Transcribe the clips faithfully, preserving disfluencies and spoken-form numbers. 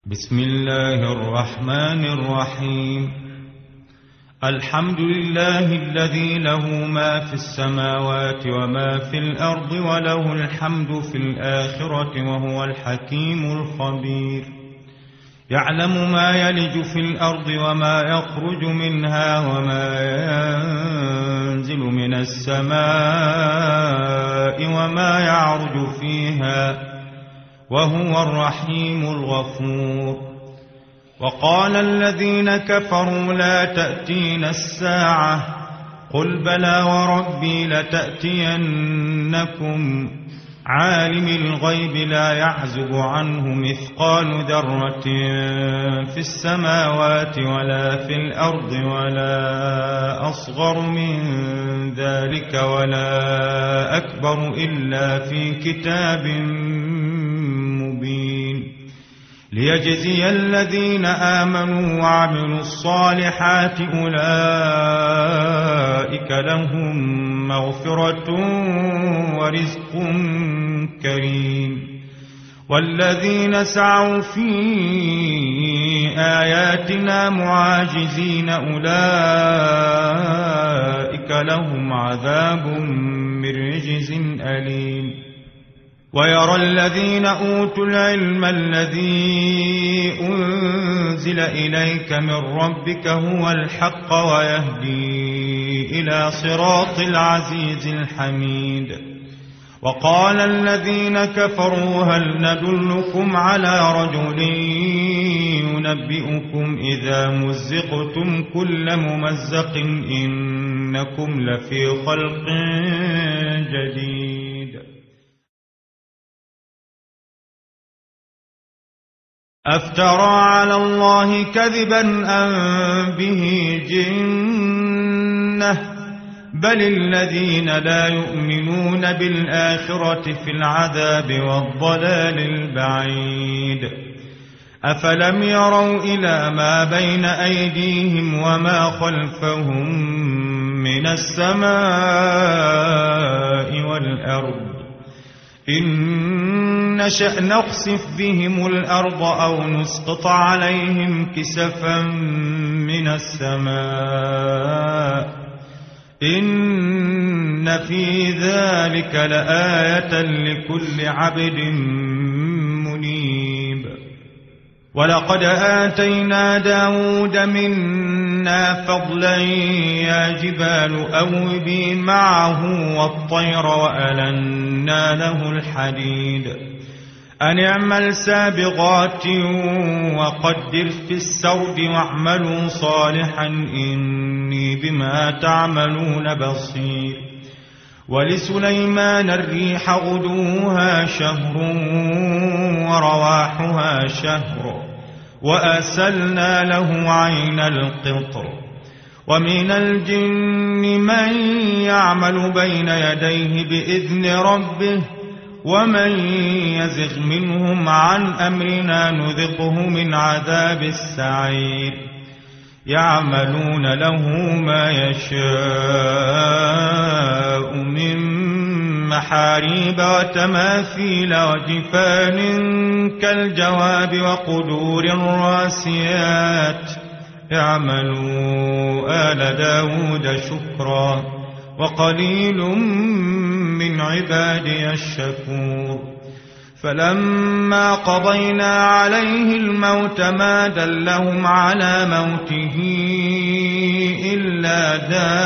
بسم الله الرحمن الرحيم. الحمد لله الذي له ما في السماوات وما في الأرض وله الحمد في الآخرة وهو الحكيم الخبير. يعلم ما يلج في الأرض وما يخرج منها وما ينزل من السماء وما يعرج فيها وهو الرحيم الغفور. وقال الذين كفروا لا تأتينا الساعة قل بلى وربي لتأتينكم عالم الغيب لا يعزب عنه مثقال ذرة في السماوات ولا في الأرض ولا أصغر من ذلك ولا أكبر إلا في كتاب مبين ليجزي الذين آمنوا وعملوا الصالحات أولئك لهم مغفرة ورزق كريم. والذين سعوا في آياتنا معاجزين أولئك لهم عذاب من رجز أليم. ويرى الذين أوتوا العلم الذي أنزل إليك من ربك هو الحق ويهدي إلى صراط العزيز الحميد. وقال الذين كفروا هل ندلكم على رجل ينبئكم إذا مزقتم كل ممزق إنكم لفي خلق جديد. أفترى على الله كذبا أم به جنة بل الذين لا يؤمنون بالآخرة في العذاب والضلال البعيد. أفلم يروا إلى ما بين أيديهم وما خلفهم من السماء والأرض إن نشأ نخسف بهم الأرض أو نسقط عليهم كسفا من السماء إن في ذلك لآية لكل عبد منيب. ولقد آتينا داود منا فضلا يا جبال أوبي معه والطير وألنا له الحديد أن اعمل سابغات وقدر في السرد واعملوا صالحا إني بما تعملون بصير. ولسليمان الريح غدوها شهر ورواحها شهر وأسلنا له عين القطر. ومن الجن من يعمل بين يديه بإذن ربه ومن يزغ منهم عن أمرنا نذقه من عذاب السعير. يعملون له ما يشاء من محاريب وتماثيل وجفان كالجواب وقدور الراسيات. اعملوا آل داود شكرا وقليل من عبادي الشكور. فلما قضينا عليه الموت ما دلهم على موته إلا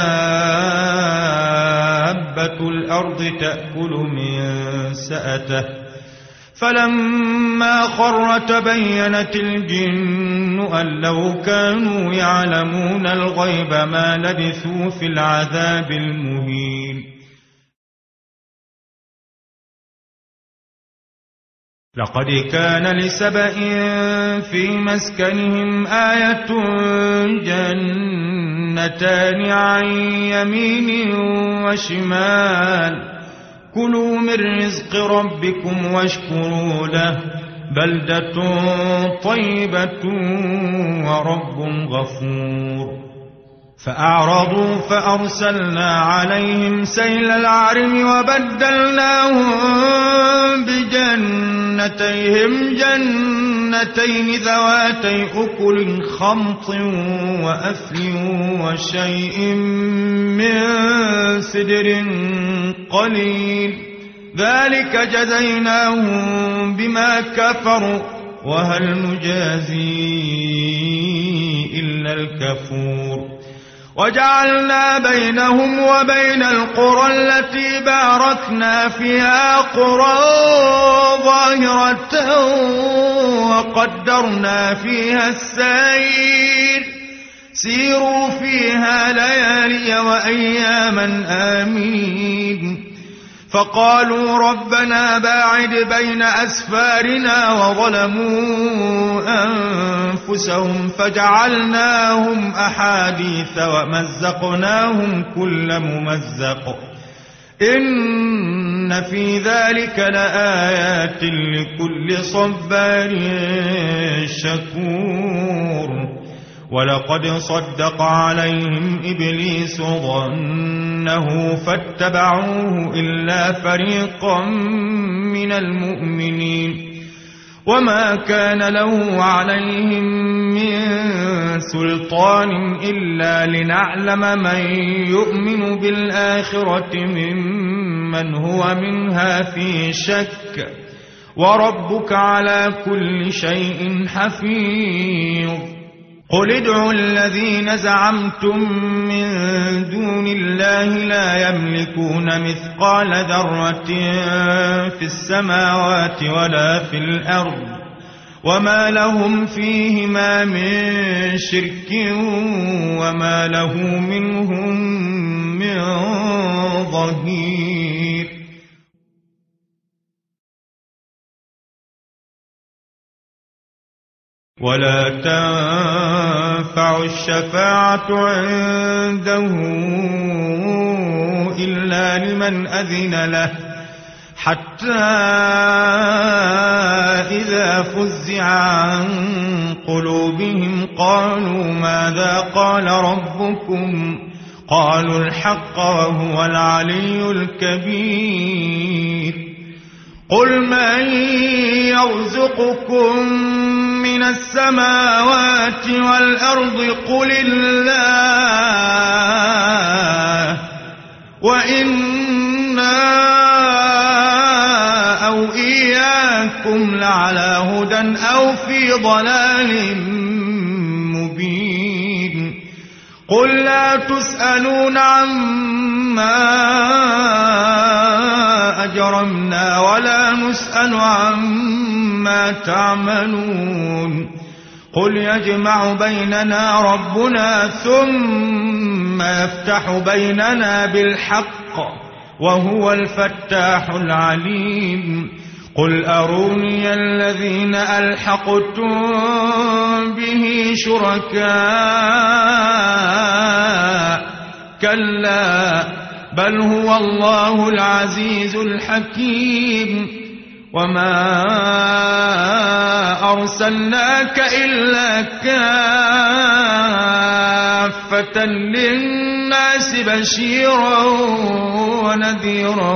دابة الأرض تأكل من سأته فلما خر تبينت الجن أن لو كانوا يعلمون الغيب ما لبثوا في العذاب المهين. لقد كان لسبإ في مسكنهم آية جنتان عن يمين وشمال كلوا من رزق ربكم واشكروا له بلدة طيبة ورب غفور. فأعرضوا فأرسلنا عليهم سيل العرم وبدلناهم بجنة جنتيهم جنتين ذواتي أكل خمط وأثل وشيء من سدر قليل ذلك جزيناهم بما كفروا وهل نجازي إلا الكفور وجعلنا بينهم وبين القرى التي باركنا فيها قرى ظاهرة وقدرنا فيها السير سيروا فيها ليالي وأياما آمين فقالوا ربنا باعد بين أسفارنا وظلموا أنفسهم فجعلناهم أحاديث ومزقناهم كل ممزق إن في ذلك لآيات لكل صبار شكور ولقد صدق عليهم إبليس ظنه فاتبعوه إلا فريقا من المؤمنين وما كان له عليهم من سلطان إلا لنعلم من يؤمن بالآخرة ممن هو منها في شك وربك على كل شيء حفيظ قل ادعوا الذين زعمتم من دون الله لا يملكون مثقال ذرة في السماوات ولا في الأرض وما لهم فيهما من شرك وما له منهم من ظهير ولا تنفع الشفاعة عنده إلا لمن أذن له حتى إذا فزع عن قلوبهم قالوا ماذا قال ربكم قالوا الحق وهو العلي الكبير قل من يرزقكم من السماوات والأرض قل الله وإنا أو إياكم لعلى هدى أو في ضلال مبين قل لا تسألون عما أجرمنا ولا نسأل عما تعملون قل يجمع بيننا ربنا ثم يفتح بيننا بالحق وهو الفتاح العليم قل أروني الذين ألحقتم به شركاء كلا بل هو الله العزيز الحكيم وما أرسلناك إلا كافة للناس بشيرا ونذيرا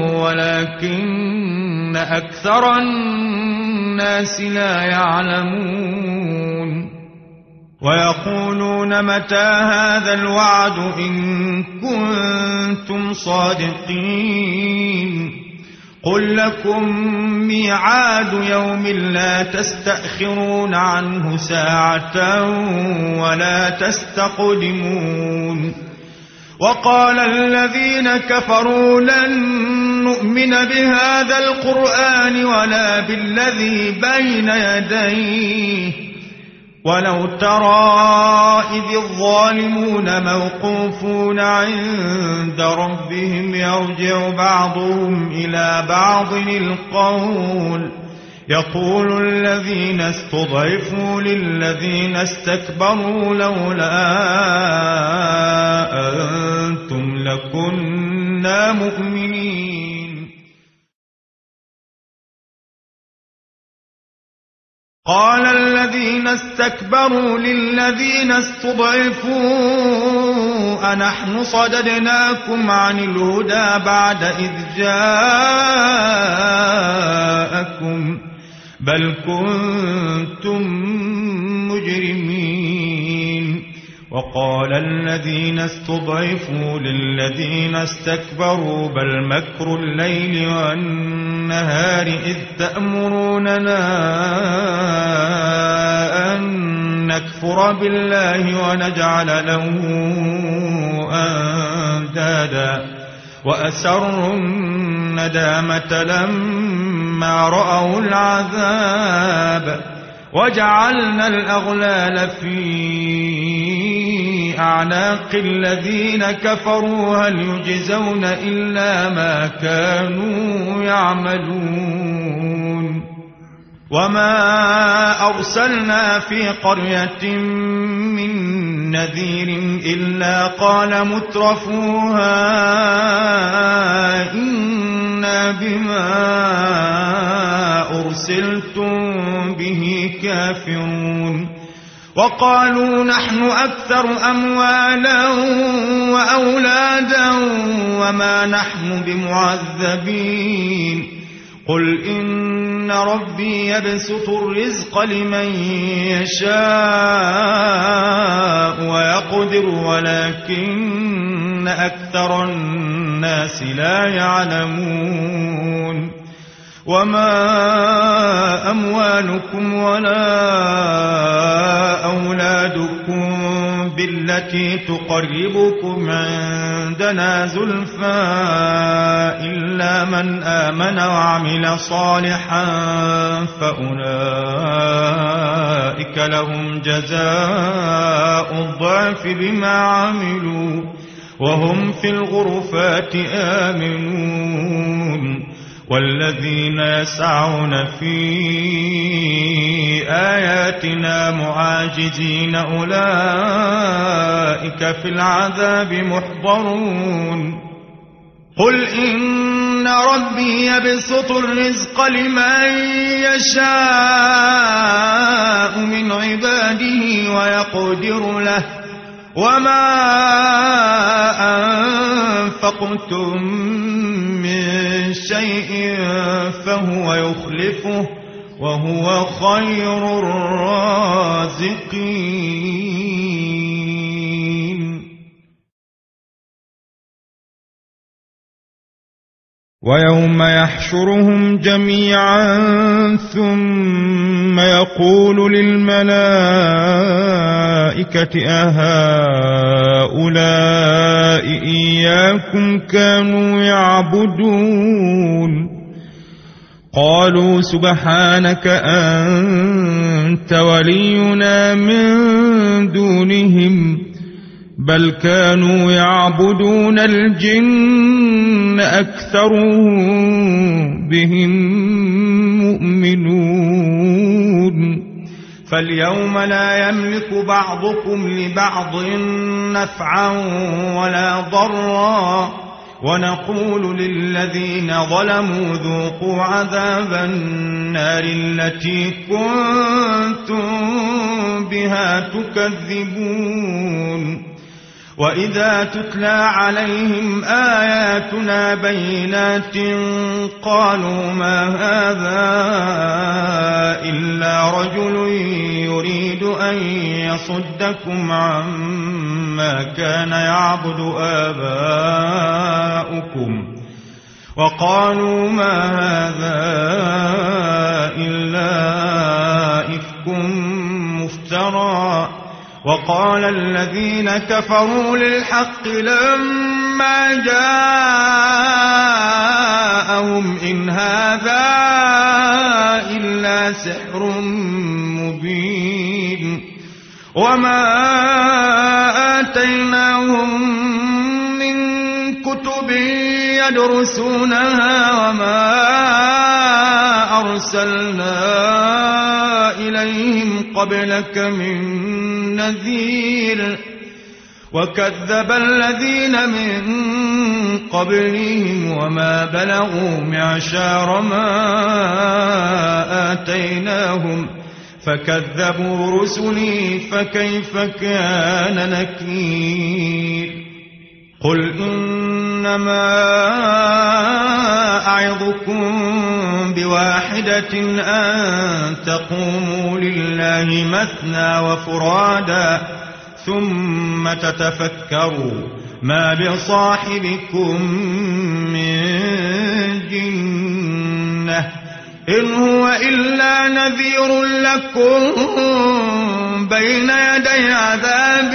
ولكن أكثر الناس لا يعلمون ويقولون متى هذا الوعد إن كنتم صادقين قل لكم ميعاد يوم لا تستأخرون عنه ساعة ولا تستقدمون وقال الذين كفروا لن نؤمن بهذا القرآن ولا بالذي بين يديه ولو ترى إذ الظالمون موقوفون عند ربهم يرجع بعضهم إلى بعض القول يقول الذين استضعفوا للذين استكبروا لولا أنتم لكنا مؤمنين قال الذين استكبروا للذين استضعفوا أنحن صددناكم عن الهدى بعد إذ جاءكم بل كنتم مجرمين. وقال الذين استضعفوا للذين استكبروا بل مكر الليل والنهار إذ تأمروننا أن نكفر بالله ونجعل له أندادا وأسروا الندامة لما رأوا العذاب وجعلنا الأغلال في أعناق الذين كفروا هل يجزون إلا ما كانوا يعملون. وما أرسلنا في قرية من نذير إلا قال مترفوها إنا بما أرسلتم به كافرون. وقالوا نحن أكثر أموالا وأولادا وما نحن بمعذبين. قل إن ربي يبسط الرزق لمن يشاء ويقدر ولكن أكثر الناس لا يعلمون. وما أموالكم ولا أولادكم بالتي تقربكم عندنا زلفى إلا من آمن وعمل صالحا فأولئك لهم جزاء الضعف بما عملوا وهم في الغرفات آمنون. والذين يسعون في آياتنا معاجزين أولئك في العذاب محضرون. قل إن ربي يبسط الرزق لمن يشاء من عباده ويقدر له وما أنفقتم من شيء فهو يخلفه وهو خير الرازقين. ويوم يحشرهم جميعا ثم يقول للملائكة أهؤلاء إياكم كانوا يعبدون قالوا سبحانك أنت ولينا من دونهم بل كانوا يعبدون الجن أكثرهم بهم مؤمنون. فاليوم لا يملك بعضكم لبعض نفعا ولا ضرا ونقول للذين ظلموا ذوقوا عذاب النار التي كنتم بها تكذبون. وإذا تتلى عليهم آياتنا بينات قالوا ما هذا إلا رجل يريد أن يصدكم عما كان يعبد آباؤكم وقالوا ما هذا إلا إفك مفترى. وقال الذين كفروا للحق لما جاءهم إن هذا إلا سحر مبين. وما آتيناهم من كتب يدرسونها وما أرسلنا إليهم قبلك من نذير. وكذب الذين من قبلهم وما بلغوا معشار ما آتيناهم فكذبوا رسلي فكيف كان نكير. قل إنما أعظكم بواحدة أن تقوموا لله مثنى وفرادا ثم تتفكروا ما بصاحبكم من جنة إن هو إلا نذير لكم بين يدي عذاب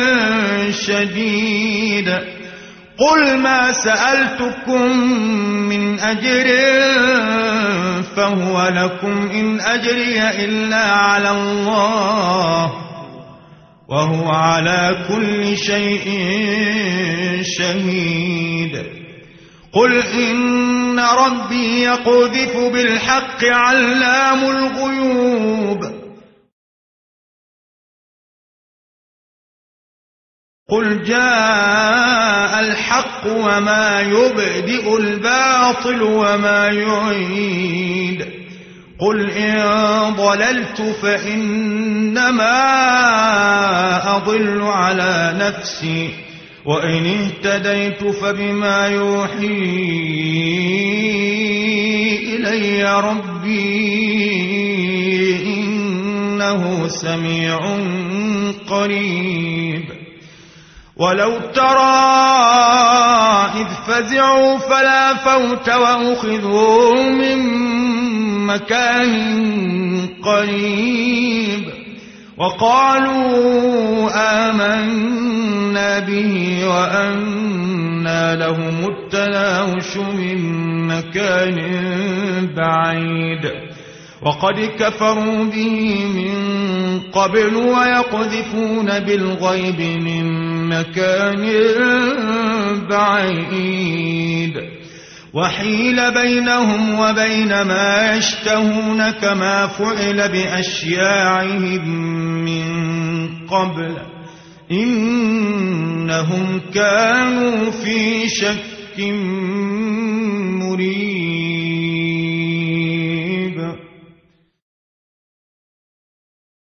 شديد قل ما سألتكم من أجر فهو لكم إن أجري إلا على الله وهو على كل شيء شهيد قل إن ربي يقذف بالحق علام الغيوب قل جاء الحق وما يبدئ الباطل وما يعيد قل إن ضللت فإنما أضل على نفسي وإن اهتديت فبما يوحي إلي ربي إنه سميع قريب ولو ترى إذ فزعوا فلا فوت وأخذوا من مكان قريب وقالوا آمنا به وأنى لهم التناوش من مكان بعيد وقد كفروا به من قبل ويقذفون بالغيب من مكان بعيد وحيل بينهم وبين ما يشتهون كما فعل بأشياعهم من قبل إنهم كانوا في شك